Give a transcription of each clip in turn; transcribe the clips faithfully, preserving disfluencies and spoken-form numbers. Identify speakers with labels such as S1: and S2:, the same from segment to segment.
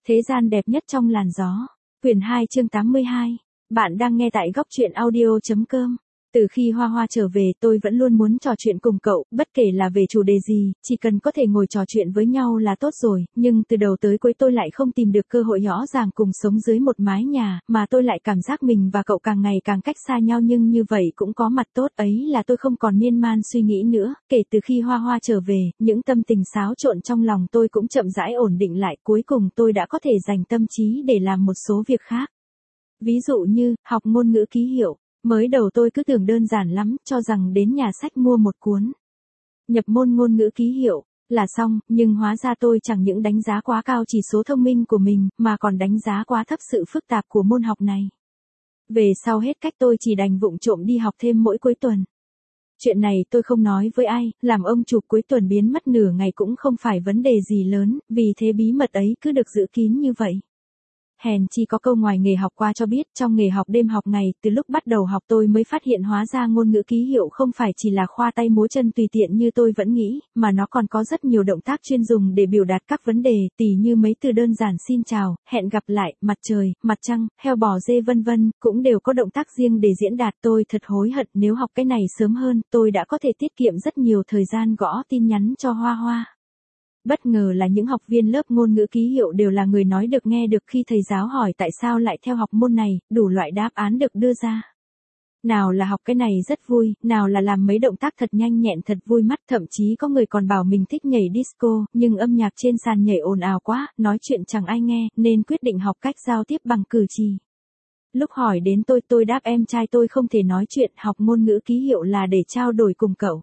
S1: Thế gian đẹp nhất trong làn gió. Quyển hai chương tám mươi hai. Bạn đang nghe tại góc truyện audio.com. Từ khi Hoa Hoa trở về tôi vẫn luôn muốn trò chuyện cùng cậu, bất kể là về chủ đề gì, chỉ cần có thể ngồi trò chuyện với nhau là tốt rồi, nhưng từ đầu tới cuối tôi lại không tìm được cơ hội rõ ràng cùng sống dưới một mái nhà, mà tôi lại cảm giác mình và cậu càng ngày càng cách xa nhau, nhưng như vậy cũng có mặt tốt ấy là tôi không còn miên man suy nghĩ nữa. Kể từ khi Hoa Hoa trở về, những tâm tình xáo trộn trong lòng tôi cũng chậm rãi ổn định lại, cuối cùng tôi đã có thể dành tâm trí để làm một số việc khác. Ví dụ như, học ngôn ngữ ký hiệu. Mới đầu tôi cứ tưởng đơn giản lắm, cho rằng đến nhà sách mua một cuốn nhập môn ngôn ngữ ký hiệu là xong, nhưng hóa ra tôi chẳng những đánh giá quá cao chỉ số thông minh của mình, mà còn đánh giá quá thấp sự phức tạp của môn học này. Về sau hết cách tôi chỉ đành vụng trộm đi học thêm mỗi cuối tuần. Chuyện này tôi không nói với ai, làm ông chụp cuối tuần biến mất nửa ngày cũng không phải vấn đề gì lớn, vì thế bí mật ấy cứ được giữ kín như vậy. Hèn chi có câu ngoài nghề học qua cho biết, trong nghề học đêm học ngày, từ lúc bắt đầu học tôi mới phát hiện hóa ra ngôn ngữ ký hiệu không phải chỉ là khoa tay múa chân tùy tiện như tôi vẫn nghĩ, mà nó còn có rất nhiều động tác chuyên dùng để biểu đạt các vấn đề, tỉ như mấy từ đơn giản xin chào, hẹn gặp lại, mặt trời, mặt trăng, heo bò dê vân vân, cũng đều có động tác riêng để diễn đạt. Tôi thật hối hận, nếu học cái này sớm hơn, tôi đã có thể tiết kiệm rất nhiều thời gian gõ tin nhắn cho Hoa Hoa. Bất ngờ là những học viên lớp ngôn ngữ ký hiệu đều là người nói được nghe được, khi thầy giáo hỏi tại sao lại theo học môn này, đủ loại đáp án được đưa ra. Nào là học cái này rất vui, nào là làm mấy động tác thật nhanh nhẹn thật vui mắt, thậm chí có người còn bảo mình thích nhảy disco, nhưng âm nhạc trên sàn nhảy ồn ào quá, nói chuyện chẳng ai nghe, nên quyết định học cách giao tiếp bằng cử chỉ. Lúc hỏi đến tôi, tôi đáp em trai tôi không thể nói chuyện, học ngôn ngữ ký hiệu là để trao đổi cùng cậu.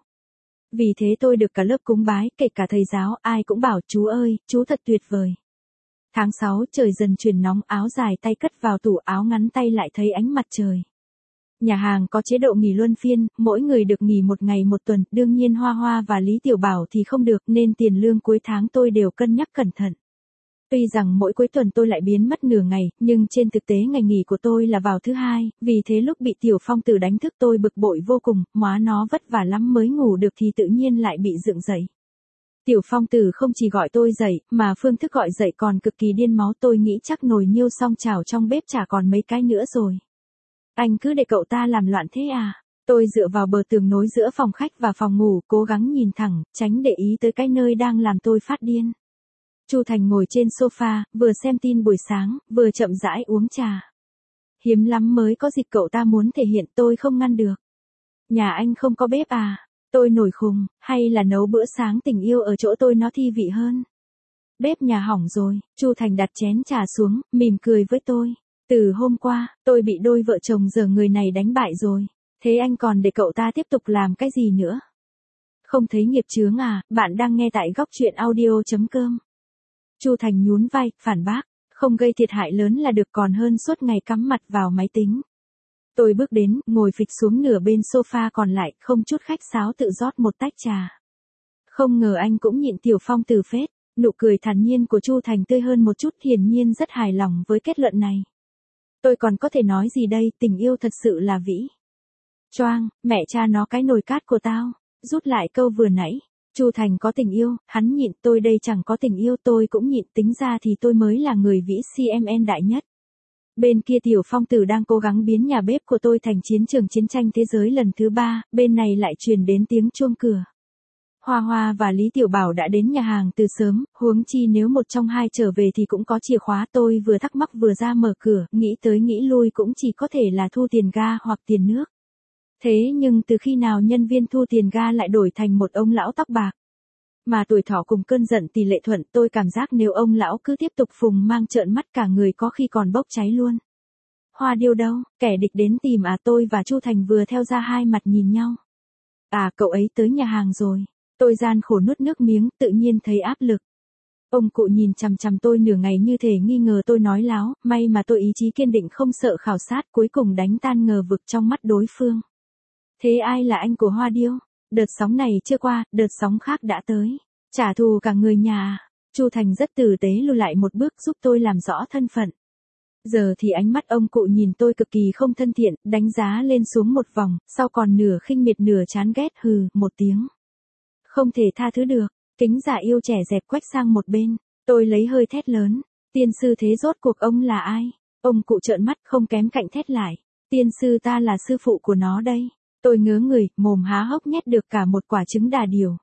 S1: Vì thế tôi được cả lớp cúng bái, kể cả thầy giáo, ai cũng bảo chú ơi, chú thật tuyệt vời. Tháng sáu trời dần chuyển nóng, áo dài tay cất vào tủ, áo ngắn tay lại thấy ánh mặt trời. Nhà hàng có chế độ nghỉ luân phiên, mỗi người được nghỉ một ngày một tuần, đương nhiên Hoa Hoa và Lý Tiểu Bảo thì không được, nên tiền lương cuối tháng tôi đều cân nhắc cẩn thận. Tuy rằng mỗi cuối tuần tôi lại biến mất nửa ngày, nhưng trên thực tế ngày nghỉ của tôi là vào thứ hai, vì thế lúc bị Tiểu Phong Tử đánh thức tôi bực bội vô cùng, móa nó vất vả lắm mới ngủ được thì tự nhiên lại bị dựng dậy. Tiểu Phong Tử không chỉ gọi tôi dậy, mà phương thức gọi dậy còn cực kỳ điên máu, tôi nghĩ chắc nồi niêu xong chảo trong bếp chả còn mấy cái nữa rồi. Anh cứ để cậu ta làm loạn thế à? Tôi dựa vào bờ tường nối giữa phòng khách và phòng ngủ, cố gắng nhìn thẳng, tránh để ý tới cái nơi đang làm tôi phát điên. Chu Thành ngồi trên sofa, vừa xem tin buổi sáng, vừa chậm rãi uống trà. Hiếm lắm mới có dịp cậu ta muốn thể hiện, tôi không ngăn được. Nhà anh không có bếp à? Tôi nổi khùng, hay là nấu bữa sáng tình yêu ở chỗ tôi nó thi vị hơn? Bếp nhà hỏng rồi. Chu Thành đặt chén trà xuống, mỉm cười với tôi. Từ hôm qua, tôi bị đôi vợ chồng giờ người này đánh bại rồi. Thế anh còn để cậu ta tiếp tục làm cái gì nữa? Không thấy nghiệp chướng à? Bạn đang nghe tại góc truyện audio.com. Chu Thành nhún vai, phản bác, không gây thiệt hại lớn là được, còn hơn suốt ngày cắm mặt vào máy tính. Tôi bước đến, ngồi phịch xuống nửa bên sofa còn lại, không chút khách sáo tự rót một tách trà. Không ngờ anh cũng nhịn Tiểu Phong Tử phết, nụ cười thản nhiên của Chu Thành tươi hơn một chút, hiển nhiên rất hài lòng với kết luận này. Tôi còn có thể nói gì đây, tình yêu thật sự là vĩ. Choang, mẹ cha nó cái nồi cát của tao, rút lại câu vừa nãy. Chu Thành có tình yêu, hắn nhịn, tôi đây chẳng có tình yêu, tôi cũng nhịn, tính ra thì tôi mới là người vĩ xê em en đại nhất. Bên kia Tiểu Phong Tử đang cố gắng biến nhà bếp của tôi thành chiến trường chiến tranh thế giới lần thứ ba, bên này lại truyền đến tiếng chuông cửa. Hoa Hoa và Lý Tiểu Bảo đã đến nhà hàng từ sớm, huống chi nếu một trong hai trở về thì cũng có chìa khóa, tôi vừa thắc mắc vừa ra mở cửa, nghĩ tới nghĩ lui cũng chỉ có thể là thu tiền ga hoặc tiền nước. Thế nhưng từ khi nào nhân viên thu tiền ga lại đổi thành một ông lão tóc bạc? Mà tuổi thọ cùng cơn giận tỷ lệ thuận, tôi cảm giác nếu ông lão cứ tiếp tục phùng mang trợn mắt cả người có khi còn bốc cháy luôn. Hoa Điêu đâu, kẻ địch đến tìm à? Tôi và Chu Thành vừa theo ra hai mặt nhìn nhau. À, cậu ấy tới nhà hàng rồi. Tôi gian khổ nuốt nước miếng, tự nhiên thấy áp lực. Ông cụ nhìn chằm chằm tôi nửa ngày như thể nghi ngờ tôi nói láo, may mà tôi ý chí kiên định không sợ khảo sát, cuối cùng đánh tan ngờ vực trong mắt đối phương. Thế ai là anh của Hoa Điêu? Đợt sóng này chưa qua, đợt sóng khác đã tới. Trả thù cả người nhà à? Chu Thành rất tử tế lùi lại một bước giúp tôi làm rõ thân phận. Giờ thì ánh mắt ông cụ nhìn tôi cực kỳ không thân thiện, đánh giá lên xuống một vòng, sau còn nửa khinh miệt nửa chán ghét, hừ, một tiếng. Không thể tha thứ được, kính giả yêu trẻ dẹp quách sang một bên, tôi lấy hơi thét lớn. Tiên sư thế rốt cuộc ông là ai? Ông cụ trợn mắt không kém cạnh thét lại. Tiên sư ta là sư phụ của nó đây. Tôi ngớ người, mồm há hốc nhét được cả một quả trứng đà điểu.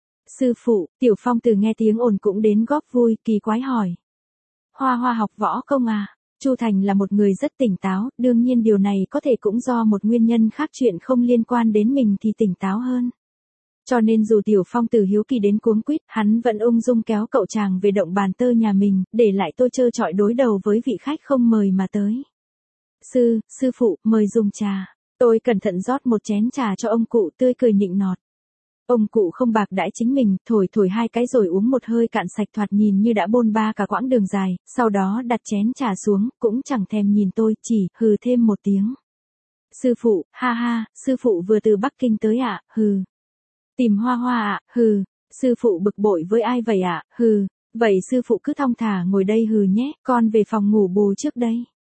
S1: Sư phụ, Tiểu Phong Từ nghe tiếng ồn cũng đến góp vui, kỳ quái hỏi. Hoa Hoa học võ công à? Chu Thành là một người rất tỉnh táo, đương nhiên điều này có thể cũng do một nguyên nhân khác, chuyện không liên quan đến mình thì tỉnh táo hơn. Cho nên dù Tiểu Phong Tử hiếu kỳ đến cuống quýt, hắn vẫn ung dung kéo cậu chàng về động bàn tơ nhà mình, để lại tôi trơ trọi đối đầu với vị khách không mời mà tới. Sư, sư phụ, mời dùng trà. Tôi cẩn thận rót một chén trà cho ông cụ, tươi cười nịnh nọt. Ông cụ không bạc đãi chính mình, thổi thổi hai cái rồi uống một hơi cạn sạch, thoạt nhìn như đã bôn ba cả quãng đường dài, sau đó đặt chén trà xuống, cũng chẳng thèm nhìn tôi, chỉ hừ thêm một tiếng. Sư phụ, ha ha, sư phụ vừa từ Bắc Kinh tới ạ, à? Hừ. Tìm Hoa Hoa ạ, à? Hừ. Sư phụ bực bội với ai vậy ạ, à? Hừ. Vậy sư phụ cứ thong thả ngồi đây hừ nhé, con về phòng ngủ bù trước đây.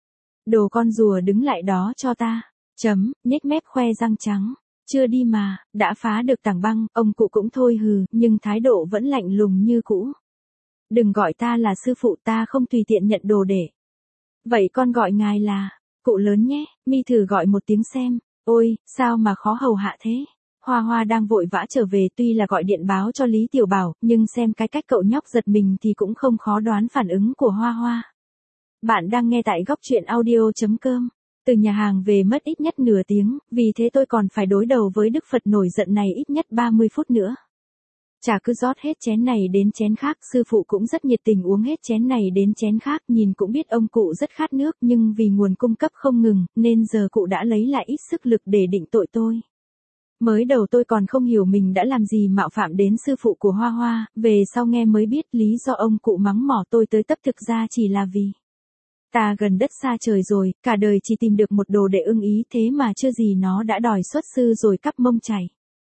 S1: Đồ con rùa đứng lại đó cho ta. Chấm, nhếch mép khoe răng trắng. Chưa đi mà, đã phá được tảng băng, ông cụ cũng thôi hừ, nhưng thái độ vẫn lạnh lùng như cũ. Đừng gọi ta là sư phụ, ta không tùy tiện nhận đồ để. Vậy con gọi ngài là, cụ lớn nhé, mi thử gọi một tiếng xem. Ôi, sao mà khó hầu hạ thế? Hoa Hoa đang vội vã trở về, tuy là gọi điện báo cho Lý Tiểu Bảo, nhưng xem cái cách cậu nhóc giật mình thì cũng không khó đoán phản ứng của Hoa Hoa. Bạn đang nghe tại góc truyện audio chấm com. Từ nhà hàng về mất ít nhất nửa tiếng, vì thế tôi còn phải đối đầu với Đức Phật nổi giận này ít nhất ba mươi phút nữa. Trà cứ rót hết chén này đến chén khác, sư phụ cũng rất nhiệt tình uống hết chén này đến chén khác, nhìn cũng biết ông cụ rất khát nước, nhưng vì nguồn cung cấp không ngừng, nên giờ cụ đã lấy lại ít sức lực để định tội tôi. Mới đầu tôi còn không hiểu mình đã làm gì mạo phạm đến sư phụ của Hoa Hoa, về sau nghe mới biết lý do ông cụ mắng mỏ tôi tới tấp thực ra chỉ là vì ta gần đất xa trời rồi, cả đời chỉ tìm được một đồ để ưng ý, thế mà chưa gì nó đã đòi xuất sư rồi cắp mông chảy.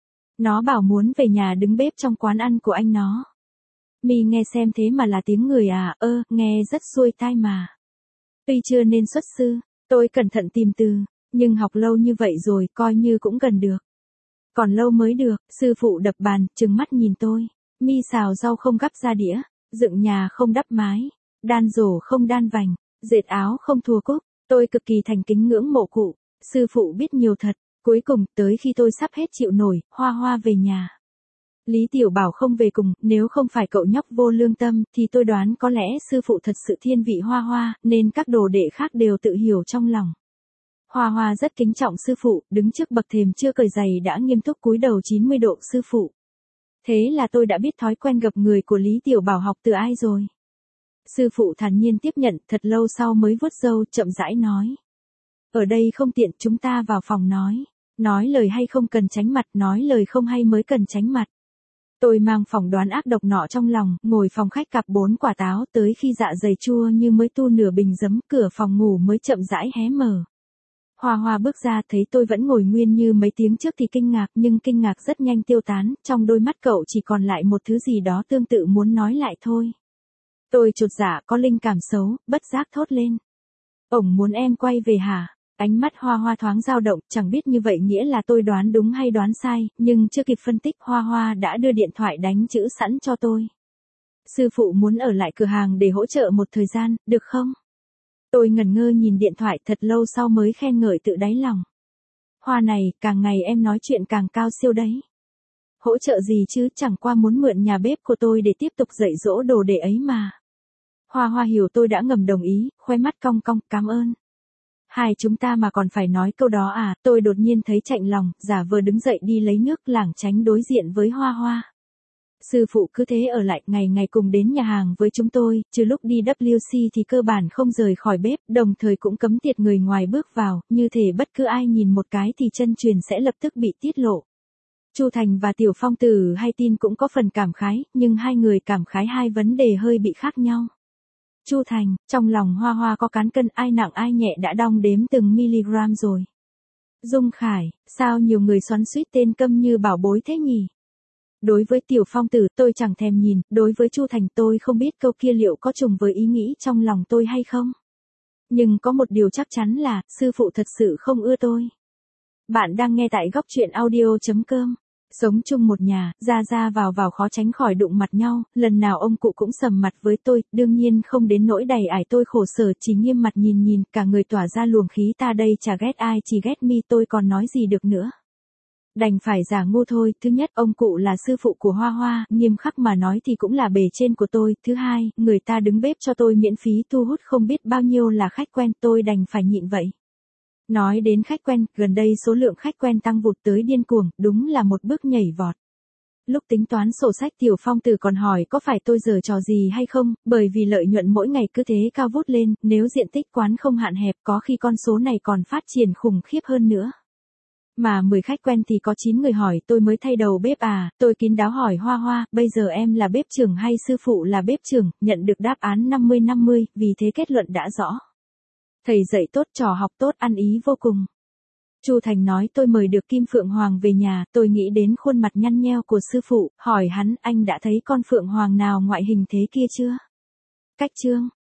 S1: Nó bảo muốn về nhà đứng bếp trong quán ăn của anh nó. Mi nghe xem thế mà là tiếng người à, ơ, nghe rất xuôi tai mà. Tuy chưa nên xuất sư, tôi cẩn thận tìm từ, nhưng học lâu như vậy rồi, coi như cũng gần được. Còn lâu mới được, sư phụ đập bàn, trừng mắt nhìn tôi. Mi xào rau không gắp ra đĩa, dựng nhà không đắp mái, đan rổ không đan vành. Dệt áo không thua cúc, tôi cực kỳ thành kính ngưỡng mộ cụ, sư phụ biết nhiều thật. Cuối cùng, tới khi tôi sắp hết chịu nổi, Hoa Hoa về nhà. Lý Tiểu Bảo không về cùng, nếu không phải cậu nhóc vô lương tâm, thì tôi đoán có lẽ sư phụ thật sự thiên vị Hoa Hoa, nên các đồ đệ khác đều tự hiểu trong lòng. Hoa Hoa rất kính trọng sư phụ, đứng trước bậc thềm chưa cởi giày đã nghiêm túc cúi đầu chín mươi độ sư phụ. Thế là tôi đã biết thói quen gập người của Lý Tiểu Bảo học từ ai rồi. Sư phụ thản nhiên tiếp nhận, thật lâu sau mới vuốt râu, chậm rãi nói. Ở đây không tiện, chúng ta vào phòng nói. Nói lời hay không cần tránh mặt, nói lời không hay mới cần tránh mặt. Tôi mang phỏng đoán ác độc nọ trong lòng, ngồi phòng khách cặp bốn quả táo, tới khi dạ dày chua như mới tu nửa bình giấm, cửa phòng ngủ mới chậm rãi hé mở. Hoa Hoa bước ra thấy tôi vẫn ngồi nguyên như mấy tiếng trước thì kinh ngạc, nhưng kinh ngạc rất nhanh tiêu tán, trong đôi mắt cậu chỉ còn lại một thứ gì đó tương tự muốn nói lại thôi. Tôi chột dạ có linh cảm xấu, bất giác thốt lên. Ổng muốn em quay về hả? Ánh mắt Hoa Hoa thoáng dao động, chẳng biết như vậy nghĩa là tôi đoán đúng hay đoán sai, nhưng chưa kịp phân tích Hoa Hoa đã đưa điện thoại đánh chữ sẵn cho tôi. Sư phụ muốn ở lại cửa hàng để hỗ trợ một thời gian, được không? Tôi ngẩn ngơ nhìn điện thoại thật lâu sau mới khen ngợi tự đáy lòng. Hoa này, càng ngày em nói chuyện càng cao siêu đấy. Hỗ trợ gì chứ, chẳng qua muốn mượn nhà bếp của tôi để tiếp tục dạy dỗ đồ đệ ấy mà. Hoa Hoa hiểu tôi đã ngầm đồng ý, khoe mắt cong cong, cảm ơn. Hai chúng ta mà còn phải nói câu đó à, tôi đột nhiên thấy chạnh lòng, giả vờ đứng dậy đi lấy nước lảng tránh đối diện với Hoa Hoa. Sư phụ cứ thế ở lại, ngày ngày cùng đến nhà hàng với chúng tôi, trừ lúc đi vê kép xê thì cơ bản không rời khỏi bếp, đồng thời cũng cấm tiệt người ngoài bước vào, như thể bất cứ ai nhìn một cái thì chân truyền sẽ lập tức bị tiết lộ. Chu Thành và Tiểu Phong Tử hay tin cũng có phần cảm khái, nhưng hai người cảm khái hai vấn đề hơi bị khác nhau. Chu Thành, trong lòng Hoa Hoa có cán cân ai nặng ai nhẹ đã đong đếm từng miligram rồi. Dung Khải, sao nhiều người xoắn xuýt tên Câm như bảo bối thế nhỉ? Đối với Tiểu Phong Tử tôi chẳng thèm nhìn, đối với Chu Thành tôi không biết câu kia liệu có trùng với ý nghĩ trong lòng tôi hay không. Nhưng có một điều chắc chắn là, sư phụ thật sự không ưa tôi. Bạn đang nghe tại góc truyện audio chấm com. Sống chung một nhà, ra ra vào vào khó tránh khỏi đụng mặt nhau, lần nào ông cụ cũng sầm mặt với tôi, đương nhiên không đến nỗi đầy ải tôi khổ sở, chỉ nghiêm mặt nhìn nhìn, cả người tỏa ra luồng khí ta đây chả ghét ai, chỉ ghét mi, tôi còn nói gì được nữa. Đành phải giả ngu thôi, thứ nhất ông cụ là sư phụ của Hoa Hoa, nghiêm khắc mà nói thì cũng là bề trên của tôi, thứ hai, người ta đứng bếp cho tôi miễn phí thu hút không biết bao nhiêu là khách quen, tôi đành phải nhịn vậy. Nói đến khách quen, gần đây số lượng khách quen tăng vụt tới điên cuồng, đúng là một bước nhảy vọt. Lúc tính toán sổ sách Tiểu Phong Tử còn hỏi có phải tôi giở trò gì hay không, bởi vì lợi nhuận mỗi ngày cứ thế cao vút lên, nếu diện tích quán không hạn hẹp có khi con số này còn phát triển khủng khiếp hơn nữa. Mà mười khách quen thì có chín người hỏi tôi mới thay đầu bếp à, tôi kín đáo hỏi Hoa Hoa, bây giờ em là bếp trưởng hay sư phụ là bếp trưởng, nhận được đáp án năm mươi năm mươi, vì thế kết luận đã rõ. Thầy dạy tốt, trò học tốt, ăn ý vô cùng. Chu Thành nói tôi mời được Kim Phượng Hoàng về nhà, tôi nghĩ đến khuôn mặt nhăn nheo của sư phụ, hỏi hắn anh đã thấy con Phượng Hoàng nào ngoại hình thế kia chưa? Cách chương